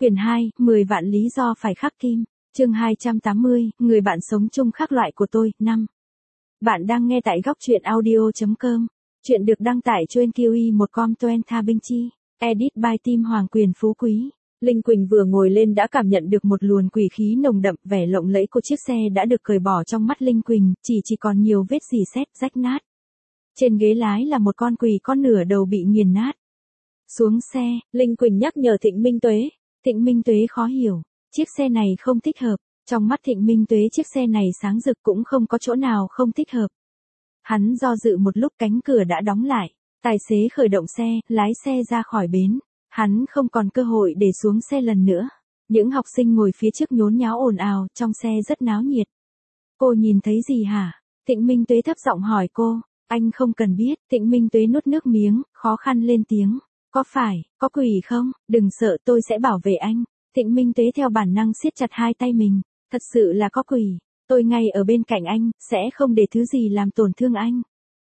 Quyển 2, 10 vạn lý do phải khắc kim. Chương 280, người bạn sống chung khác loại của tôi, 5. Bạn đang nghe tại góc truyện audio.com. Chuyện được đăng tải trên QI1com Tha Binh Chi. Edit by Tim Hoàng Quyền Phú Quý. Linh Quỳnh vừa ngồi lên đã cảm nhận được một luồng quỷ khí nồng đậm, vẻ lộng lẫy của chiếc xe đã được cởi bỏ trong mắt Linh Quỳnh, chỉ còn nhiều vết rỉ sét rách nát. Trên ghế lái là một con quỷ có nửa đầu bị nghiền nát. Xuống xe, Linh Quỳnh nhắc nhở Thịnh Minh Tuế. Thịnh Minh Tuế khó hiểu, chiếc xe này không thích hợp. Trong mắt Thịnh Minh Tuế chiếc xe này sáng rực cũng không có chỗ nào không thích hợp. Hắn do dự một lúc, cánh cửa đã đóng lại. Tài xế khởi động xe, lái xe ra khỏi bến. Hắn không còn cơ hội để xuống xe lần nữa. Những học sinh ngồi phía trước nhốn nháo ồn ào, trong xe rất náo nhiệt. Cô nhìn thấy gì hả? Thịnh Minh Tuế thấp giọng hỏi cô. Anh không cần biết. Thịnh Minh Tuế nuốt nước miếng, khó khăn lên tiếng. Có phải, có quỷ không? Đừng sợ, tôi sẽ bảo vệ anh. Thịnh Minh Tuế theo bản năng siết chặt hai tay mình. Thật sự là có quỷ. Tôi ngay ở bên cạnh anh, sẽ không để thứ gì làm tổn thương anh.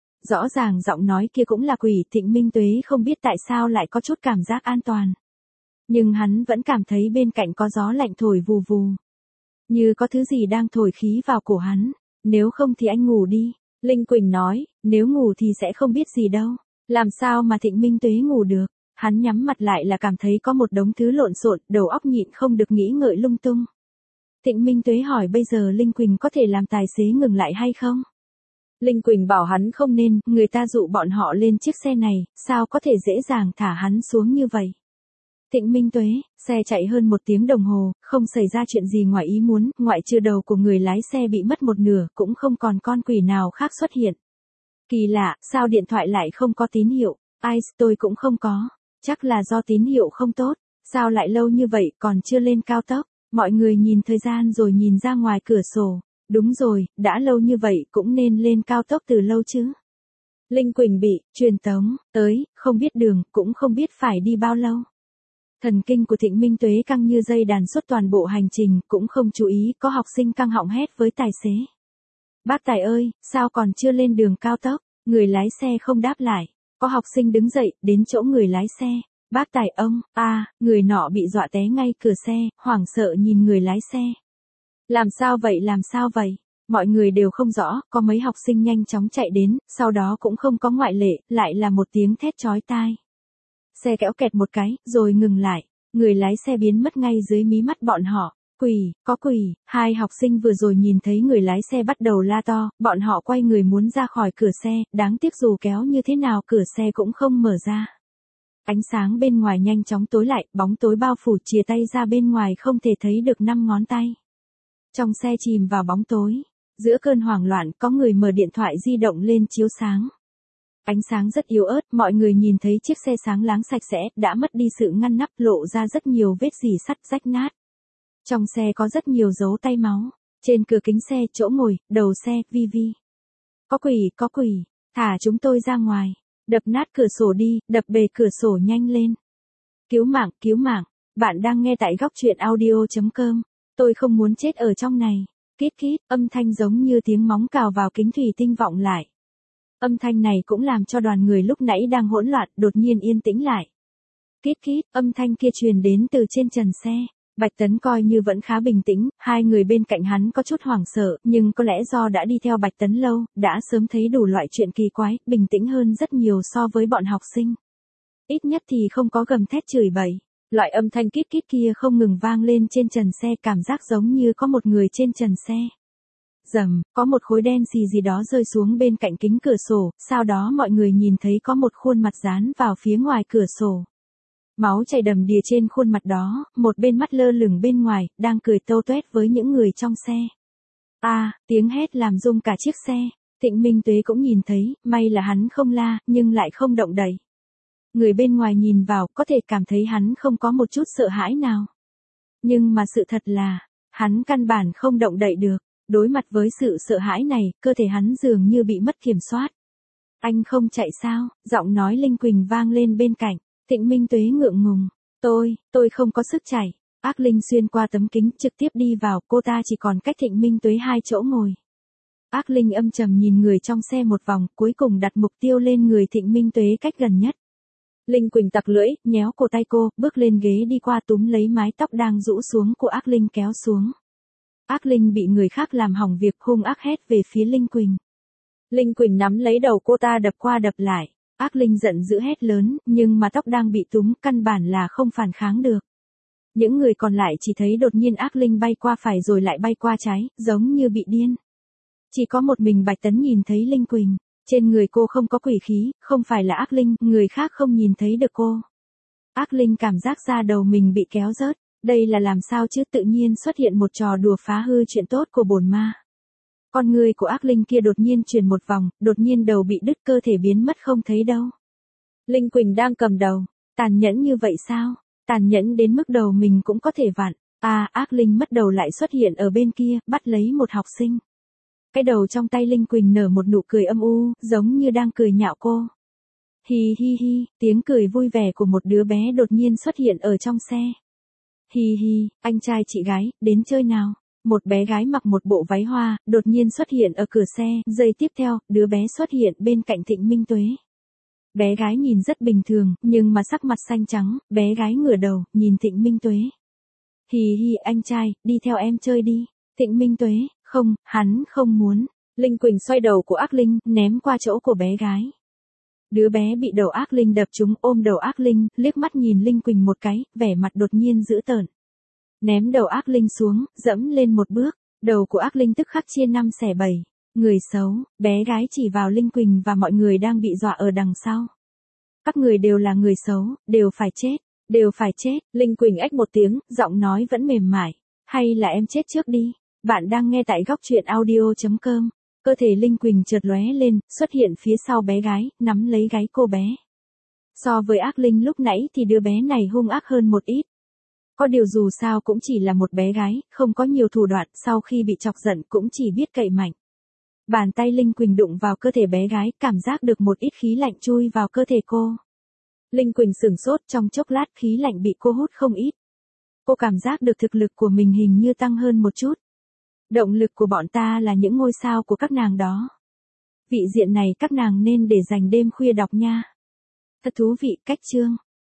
Rõ ràng giọng nói kia cũng là quỷ. Thịnh Minh Tuế không biết tại sao lại có chút cảm giác an toàn. Nhưng hắn vẫn cảm thấy bên cạnh có gió lạnh thổi vù vù. Như có thứ gì đang thổi khí vào cổ hắn. Nếu không thì anh ngủ đi. Linh Quỳnh nói, nếu ngủ thì sẽ không biết gì đâu. Làm sao mà Thịnh Minh Tuế ngủ được? Hắn nhắm mặt lại là cảm thấy có một đống thứ lộn xộn, đầu óc nhịn không được nghĩ ngợi lung tung. Thịnh Minh Tuế hỏi bây giờ Linh Quỳnh có thể làm tài xế ngừng lại hay không? Linh Quỳnh bảo hắn không nên, người ta dụ bọn họ lên chiếc xe này, sao có thể dễ dàng thả hắn xuống như vậy? Thịnh Minh Tuế, xe chạy hơn 1 tiếng đồng hồ, không xảy ra chuyện gì ngoài ý muốn, ngoại trừ đầu của người lái xe bị mất một nửa, cũng không còn con quỷ nào khác xuất hiện. Kỳ lạ, sao điện thoại lại không có tín hiệu? Ai, tôi cũng không có. Chắc là do tín hiệu không tốt. Sao lại lâu như vậy còn chưa lên cao tốc? Mọi người nhìn thời gian rồi nhìn ra ngoài cửa sổ. Đúng rồi, đã lâu như vậy cũng nên lên cao tốc từ lâu chứ. Linh Quỳnh bị truyền tống tới, không biết đường, cũng không biết phải đi bao lâu. Thần kinh của Thịnh Minh Tuế căng như dây đàn suốt toàn bộ hành trình, cũng không chú ý có học sinh căng họng hét với tài xế. Bác Tài ơi, sao còn chưa lên đường cao tốc? Người lái xe không đáp lại. Có học sinh đứng dậy, đến chỗ người lái xe. Bác Tài ông, người nọ bị dọa té ngay cửa xe, hoảng sợ nhìn người lái xe. Làm sao vậy? Mọi người đều không rõ, có mấy học sinh nhanh chóng chạy đến, sau đó cũng không có ngoại lệ, lại là một tiếng thét chói tai. Xe kéo kẹt một cái, rồi ngừng lại. Người lái xe biến mất ngay dưới mí mắt bọn họ. Quỷ, có quỷ. Hai học sinh vừa rồi nhìn thấy người lái xe bắt đầu la to, bọn họ quay người muốn ra khỏi cửa xe, đáng tiếc dù kéo như thế nào cửa xe cũng không mở ra. Ánh sáng bên ngoài nhanh chóng tối lại, bóng tối bao phủ, chìa tay ra bên ngoài không thể thấy được 5 ngón tay. Trong xe chìm vào bóng tối. Giữa cơn hoảng loạn, có người mở điện thoại di động lên chiếu sáng. Ánh sáng rất yếu ớt, mọi người nhìn thấy chiếc xe sáng láng sạch sẽ, đã mất đi sự ngăn nắp, lộ ra rất nhiều vết rỉ sắt rách nát. Trong xe có rất nhiều dấu tay máu. Trên cửa kính xe, chỗ ngồi, đầu xe, vi. Có quỷ, thả chúng tôi ra ngoài. Đập nát cửa sổ đi, đập bể cửa sổ nhanh lên. Cứu mạng, bạn đang nghe tại góc truyện audio.com. Tôi không muốn chết ở trong này. Kít, âm thanh giống như tiếng móng cào vào kính thủy tinh vọng lại. Âm thanh này cũng làm cho đoàn người lúc nãy đang hỗn loạn, đột nhiên yên tĩnh lại. Kít, âm thanh kia truyền đến từ trên trần xe. Bạch Tấn coi như vẫn khá bình tĩnh, hai người bên cạnh hắn có chút hoảng sợ, nhưng có lẽ do đã đi theo Bạch Tấn lâu, đã sớm thấy đủ loại chuyện kỳ quái, bình tĩnh hơn rất nhiều so với bọn học sinh. Ít nhất thì không có gầm thét chửi bậy. Loại âm thanh kít kia không ngừng vang lên trên trần xe, cảm giác giống như có một người trên trần xe. Rầm, có một khối đen gì đó rơi xuống bên cạnh kính cửa sổ, sau đó mọi người nhìn thấy có một khuôn mặt dán vào phía ngoài cửa sổ. Máu chảy đầm đìa trên khuôn mặt đó, một bên mắt lơ lửng bên ngoài, đang cười tâu tuét với những người trong xe. Tiếng hét làm rung cả chiếc xe. Thịnh Minh Tuế cũng nhìn thấy, may là hắn không la, nhưng lại không động đậy. Người bên ngoài nhìn vào, có thể cảm thấy hắn không có một chút sợ hãi nào. Nhưng mà sự thật là, hắn căn bản không động đậy được. Đối mặt với sự sợ hãi này, cơ thể hắn dường như bị mất kiểm soát. Anh không chạy sao? Giọng nói Linh Quỳnh vang lên bên cạnh. Thịnh Minh Tuế ngượng ngùng. Tôi không có sức chạy. Ác Linh xuyên qua tấm kính trực tiếp đi vào, cô ta chỉ còn cách Thịnh Minh Tuế 2 chỗ ngồi. Ác Linh âm trầm nhìn người trong xe một vòng, cuối cùng đặt mục tiêu lên người Thịnh Minh Tuế cách gần nhất. Linh Quỳnh tặc lưỡi, nhéo cổ tay cô, bước lên ghế đi qua túm lấy mái tóc đang rũ xuống của Ác Linh kéo xuống. Ác Linh bị người khác làm hỏng việc, hung ác hét về phía Linh Quỳnh. Linh Quỳnh nắm lấy đầu cô ta đập qua đập lại. Ác Linh giận dữ hét lớn, nhưng mà tóc đang bị túm, căn bản là không phản kháng được. Những người còn lại chỉ thấy đột nhiên Ác Linh bay qua phải rồi lại bay qua trái, giống như bị điên. Chỉ có một mình Bạch Tấn nhìn thấy Linh Quỳnh. Trên người cô không có quỷ khí, không phải là Ác Linh, người khác không nhìn thấy được cô. Ác Linh cảm giác da đầu mình bị kéo rớt. Đây là làm sao chứ, tự nhiên xuất hiện một trò đùa phá hư chuyện tốt của bổn ma. Con người của Ác Linh kia đột nhiên chuyển một vòng, đột nhiên đầu bị đứt, cơ thể biến mất không thấy đâu. Linh Quỳnh đang cầm đầu. Tàn nhẫn như vậy sao? Tàn nhẫn đến mức đầu mình cũng có thể vặn. Ác Linh mất đầu lại xuất hiện ở bên kia, bắt lấy một học sinh. Cái đầu trong tay Linh Quỳnh nở một nụ cười âm u, giống như đang cười nhạo cô. Hi hi hi, tiếng cười vui vẻ của một đứa bé đột nhiên xuất hiện ở trong xe. Hi hi, anh trai chị gái, đến chơi nào. Một bé gái mặc một bộ váy hoa, đột nhiên xuất hiện ở cửa xe, giây tiếp theo, đứa bé xuất hiện bên cạnh Thịnh Minh Tuế. Bé gái nhìn rất bình thường, nhưng mà sắc mặt xanh trắng, bé gái ngửa đầu, nhìn Thịnh Minh Tuế. Hi hi, anh trai, đi theo em chơi đi. Thịnh Minh Tuế, không, hắn không muốn. Linh Quỳnh xoay đầu của Ác Linh, ném qua chỗ của bé gái. Đứa bé bị đầu Ác Linh đập trúng, ôm đầu Ác Linh, liếc mắt nhìn Linh Quỳnh một cái, vẻ mặt đột nhiên dữ tợn. Ném đầu Ác Linh xuống, dẫm lên một bước, đầu của Ác Linh tức khắc chia 5 xẻ 7. Người xấu, bé gái chỉ vào Linh Quỳnh và mọi người đang bị dọa ở đằng sau. Các người đều là người xấu, đều phải chết, đều phải chết. Linh Quỳnh ếch một tiếng, giọng nói vẫn mềm mại. Hay là em chết trước đi. Bạn đang nghe tại góc truyện audio.com. Cơ thể Linh Quỳnh chợt lóe lên, xuất hiện phía sau bé gái, nắm lấy gáy cô bé. So với Ác Linh lúc nãy thì đứa bé này hung ác hơn một ít. Có điều dù sao cũng chỉ là một bé gái, không có nhiều thủ đoạn, sau khi bị chọc giận cũng chỉ biết cậy mạnh. Bàn tay Linh Quỳnh đụng vào cơ thể bé gái, cảm giác được một ít khí lạnh chui vào cơ thể cô. Linh Quỳnh sửng sốt, trong chốc lát khí lạnh bị cô hút không ít. Cô cảm giác được thực lực của mình hình như tăng hơn một chút. Động lực của bọn ta là những ngôi sao của các nàng đó. Vị diện này các nàng nên để dành đêm khuya đọc nha. Thật thú vị, cách chương.